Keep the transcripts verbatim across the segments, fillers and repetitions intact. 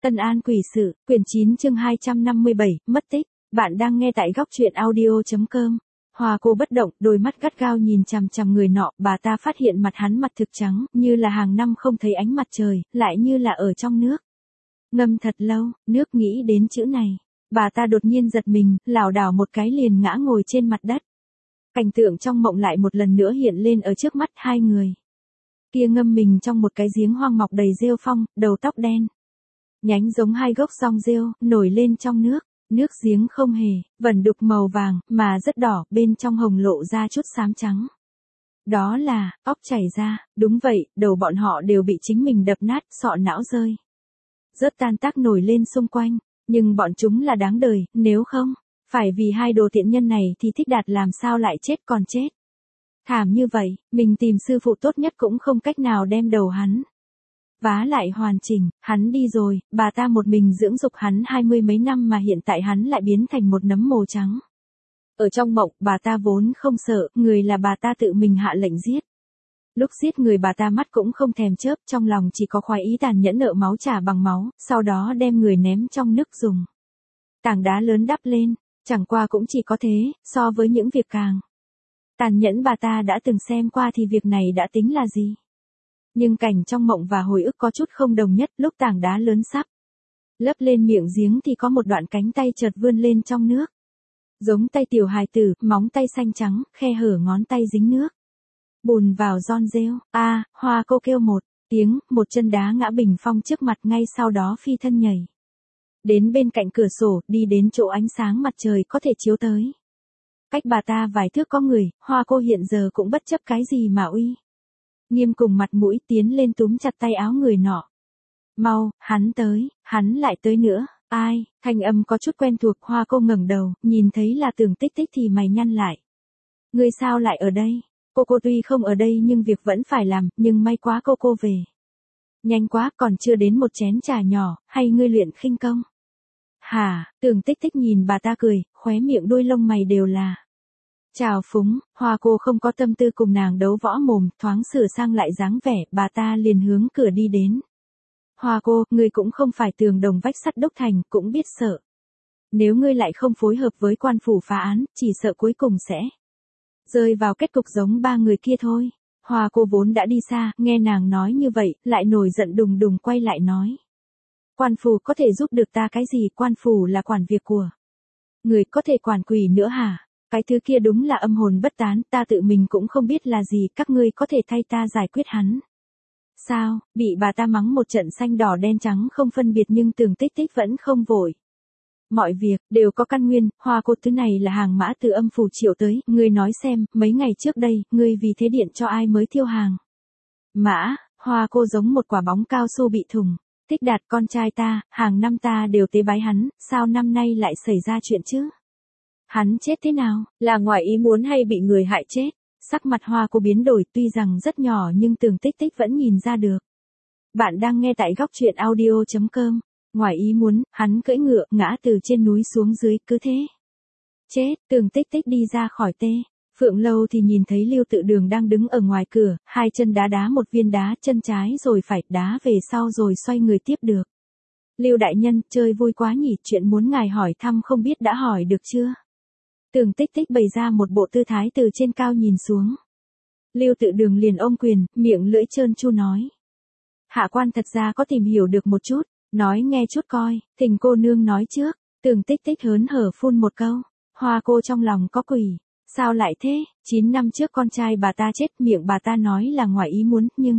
Tân An quỷ sự, quyển chín chương hai trăm năm mươi bảy, mất tích. Bạn đang nghe tại góc truyện audio chấm com. Hoa cô bất động, đôi mắt gắt gao nhìn chằm chằm người nọ, bà ta phát hiện mặt hắn mặt thực trắng, như là hàng năm không thấy ánh mặt trời, lại như là ở trong nước. Ngâm thật lâu, nước nghĩ đến chữ này. Bà ta đột nhiên giật mình, lảo đảo một cái liền ngã ngồi trên mặt đất. Cảnh tượng trong mộng lại một lần nữa hiện lên ở trước mắt hai người. Kia ngâm mình trong một cái giếng hoang mọc đầy rêu phong, đầu tóc đen. Nhánh giống hai gốc song rêu, nổi lên trong nước. Nước giếng không hề, vẩn đục màu vàng, mà rất đỏ, bên trong hồng lộ ra chút xám trắng. Đó là, óc chảy ra, đúng vậy, đầu bọn họ đều bị chính mình đập nát, sọ não rơi. Rớt tan tác nổi lên xung quanh, nhưng bọn chúng là đáng đời, nếu không, phải vì hai đồ tiện nhân này thì Thích Đạt làm sao lại chết còn chết. Thảm như vậy, mình tìm sư phụ tốt nhất cũng không cách nào đem đầu hắn vá lại hoàn chỉnh, hắn đi rồi, bà ta một mình dưỡng dục hắn hai mươi mấy năm mà hiện tại hắn lại biến thành một nấm mồ trắng. Ở trong mộng, bà ta vốn không sợ, người là bà ta tự mình hạ lệnh giết. Lúc giết người bà ta mắt cũng không thèm chớp, trong lòng chỉ có khoái ý tàn nhẫn nợ máu trả bằng máu, sau đó đem người ném trong nước dùng tảng đá lớn đắp lên, chẳng qua cũng chỉ có thế, so với những việc càng tàn nhẫn bà ta đã từng xem qua thì việc này đã tính là gì. Nhưng cảnh trong mộng và hồi ức có chút không đồng nhất, lúc tảng đá lớn sắp lấp lên miệng giếng thì có một đoạn cánh tay chợt vươn lên trong nước. Giống tay tiểu hài tử, móng tay xanh trắng, khe hở ngón tay dính nước. Bùn vào giòn rêu, a à, Hoa cô kêu một tiếng, một chân đá ngã bình phong trước mặt, ngay sau đó phi thân nhảy đến bên cạnh cửa sổ, đi đến chỗ ánh sáng mặt trời có thể chiếu tới. Cách bà ta vài thước có người, Hoa cô hiện giờ cũng bất chấp cái gì mà uy nghiêm cùng mặt mũi tiến lên túm chặt tay áo người nọ. Mau, hắn tới, hắn lại tới nữa, ai, thanh âm có chút quen thuộc. Hoa cô ngẩng đầu, nhìn thấy là Tưởng Tích Tích thì mày nhăn lại. Ngươi sao lại ở đây? Cô cô tuy không ở đây nhưng việc vẫn phải làm, nhưng may quá cô cô về nhanh quá, còn chưa đến một chén trà nhỏ, hay ngươi luyện khinh công? Hả? Tưởng Tích Tích nhìn bà ta cười, khóe miệng đuôi lông mày đều là chào phúng. Hoa cô không có tâm tư cùng nàng đấu võ mồm, thoáng sửa sang lại dáng vẻ, bà ta liền hướng cửa đi đến. Hoa cô, ngươi cũng không phải tường đồng vách sắt đúc thành, cũng biết sợ. Nếu ngươi lại không phối hợp với quan phủ phá án, chỉ sợ cuối cùng sẽ rơi vào kết cục giống ba người kia thôi. Hoa cô vốn đã đi xa, nghe nàng nói như vậy, lại nổi giận đùng đùng quay lại nói. Quan phủ có thể giúp được ta cái gì? Quan phủ là quản việc của người, có thể quản quỷ nữa hả? Cái thứ kia đúng là âm hồn bất tán, ta tự mình cũng không biết là gì, các ngươi có thể thay ta giải quyết hắn. Sao? Bị bà ta mắng một trận xanh đỏ đen trắng không phân biệt, nhưng Tưởng Tích Tích vẫn không vội. Mọi việc đều có căn nguyên, Hoa cô, thứ này là hàng mã từ âm phủ triệu tới, ngươi nói xem, mấy ngày trước đây, ngươi vì thế điện cho ai mới thiêu hàng mã? Hoa cô giống một quả bóng cao su bị thủng. Thích Đạt con trai ta, hàng năm ta đều tế bái hắn, sao năm nay lại xảy ra chuyện chứ? Hắn chết thế nào? Là ngoài ý muốn hay bị người hại chết? Sắc mặt Hoa cô biến đổi, tuy rằng rất nhỏ nhưng Tưởng Tích Tích vẫn nhìn ra được. Bạn đang nghe tại góc truyện audio chấm com. Ngoài ý muốn, hắn cưỡi ngựa, ngã từ trên núi xuống dưới, cứ thế chết. Tưởng Tích Tích đi ra khỏi tê Phượng lâu thì nhìn thấy Lưu Tự Đường đang đứng ở ngoài cửa, hai chân đá đá một viên đá, chân trái rồi phải, đá về sau rồi xoay người tiếp được. Lưu đại nhân, chơi vui quá nhỉ, chuyện muốn ngài hỏi thăm không biết đã hỏi được chưa? Tưởng Tích Tích bày ra một bộ tư thái từ trên cao nhìn xuống. Lưu Tự Đường liền ôm quyền, miệng lưỡi trơn tru nói. Hạ quan thật ra có tìm hiểu được một chút, nói nghe chút coi, thỉnh cô nương nói trước. Tưởng Tích Tích hớn hở phun một câu. Hoa cô trong lòng có quỷ. Sao lại thế? Chín năm trước con trai bà ta chết, miệng bà ta nói là ngoài ý muốn, nhưng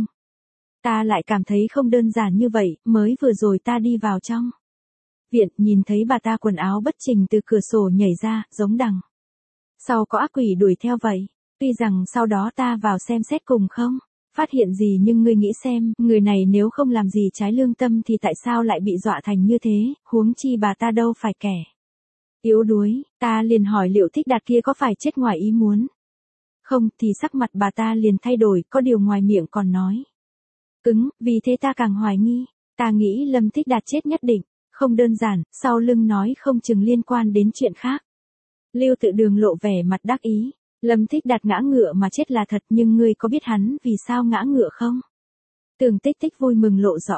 ta lại cảm thấy không đơn giản như vậy. Mới vừa rồi ta đi vào trong viện, nhìn thấy bà ta quần áo bất chỉnh từ cửa sổ nhảy ra, giống đằng sau có ác quỷ đuổi theo vậy. Tuy rằng sau đó ta vào xem xét cùng không phát hiện gì, nhưng ngươi nghĩ xem, người này nếu không làm gì trái lương tâm thì tại sao lại bị dọa thành như thế, huống chi bà ta đâu phải kẻ yếu đuối. Ta liền hỏi liệu Thích Đạt kia có phải chết ngoài ý muốn không, thì sắc mặt bà ta liền thay đổi, có điều ngoài miệng còn nói cứng, vì thế ta càng hoài nghi. Ta nghĩ Lâm Thích Đạt chết nhất định không đơn giản, sau lưng nói không chừng liên quan đến chuyện khác. Lưu Tự Đường lộ vẻ mặt đắc ý. Lâm Thích Đạt ngã ngựa mà chết là thật, nhưng ngươi có biết hắn vì sao ngã ngựa không? Tưởng Tích Tích vui mừng lộ rõ.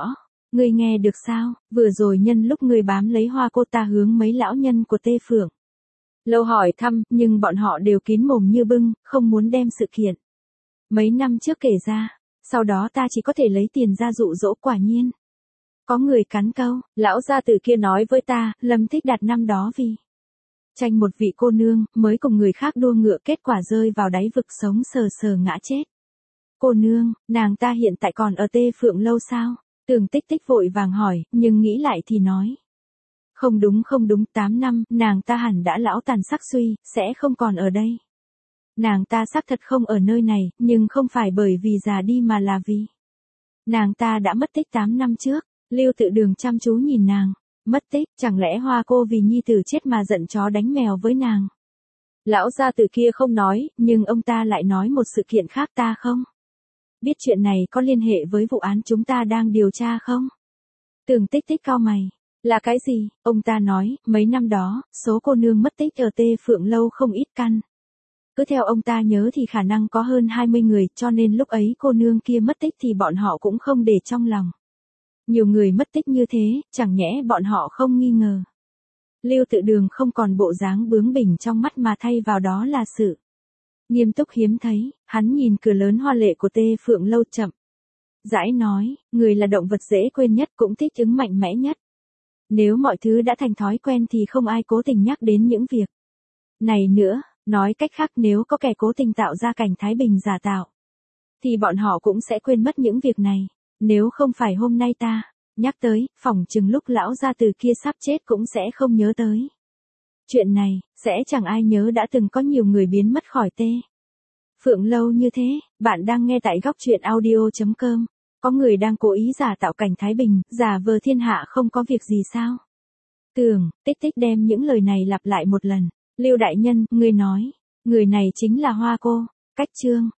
Ngươi nghe được sao, vừa rồi nhân lúc ngươi bám lấy Hoa cô ta hướng mấy lão nhân của Tê Phượng Lâu hỏi thăm, nhưng bọn họ đều kín mồm như bưng, không muốn đem sự kiện mấy năm trước kể ra, sau đó ta chỉ có thể lấy tiền ra dụ dỗ. Quả nhiên có người cắn câu, lão gia tử kia nói với ta, Lâm Thích Đạt năm đó vì tranh một vị cô nương, mới cùng người khác đua ngựa, kết quả rơi vào đáy vực sống sờ sờ ngã chết. Cô nương, nàng ta hiện tại còn ở Tê Phượng Lâu sao? Tường Tích Tích vội vàng hỏi, nhưng nghĩ lại thì nói. Không đúng không đúng, tám năm, nàng ta hẳn đã lão tàn sắc suy, sẽ không còn ở đây. Nàng ta xác thật không ở nơi này, nhưng không phải bởi vì già đi mà là vì nàng ta đã mất tích tám năm trước. Lưu Tự Đường chăm chú nhìn nàng. Mất tích, chẳng lẽ Hoa cô vì nhi tử chết mà giận chó đánh mèo với nàng? Lão gia tử kia không nói, nhưng ông ta lại nói một sự kiện khác. Ta không biết chuyện này có liên hệ với vụ án chúng ta đang điều tra không? Tường Tích Tích cau mày. Là cái gì? Ông ta nói, mấy năm đó, số cô nương mất tích ở Tê Phượng Lâu không ít căn. Cứ theo ông ta nhớ thì khả năng có hơn hai mươi người, cho nên lúc ấy cô nương kia mất tích thì bọn họ cũng không để trong lòng. Nhiều người mất tích như thế, chẳng nhẽ bọn họ không nghi ngờ. Lưu Tự Đường không còn bộ dáng bướng bỉnh trong mắt mà thay vào đó là sự nghiêm túc hiếm thấy. Hắn nhìn cửa lớn hoa lệ của Tê Phượng Lâu chậm rãi nói, người là động vật dễ quên nhất, cũng thích ứng mạnh mẽ nhất. Nếu mọi thứ đã thành thói quen thì không ai cố tình nhắc đến những việc này nữa. Nói cách khác, nếu có kẻ cố tình tạo ra cảnh thái bình giả tạo, thì bọn họ cũng sẽ quên mất những việc này. Nếu không phải hôm nay ta nhắc tới, phỏng chừng lúc lão gia tử kia sắp chết cũng sẽ không nhớ tới chuyện này, sẽ chẳng ai nhớ đã từng có nhiều người biến mất khỏi Tê Phượng Lâu như thế. Bạn đang nghe tại góc truyện audio chấm com. Có người đang cố ý giả tạo cảnh thái bình, giả vờ thiên hạ không có việc gì sao? Tường Tích Tích đem những lời này lặp lại một lần. Lưu đại nhân, ngươi nói, người này chính là Hoa cô. Cách chương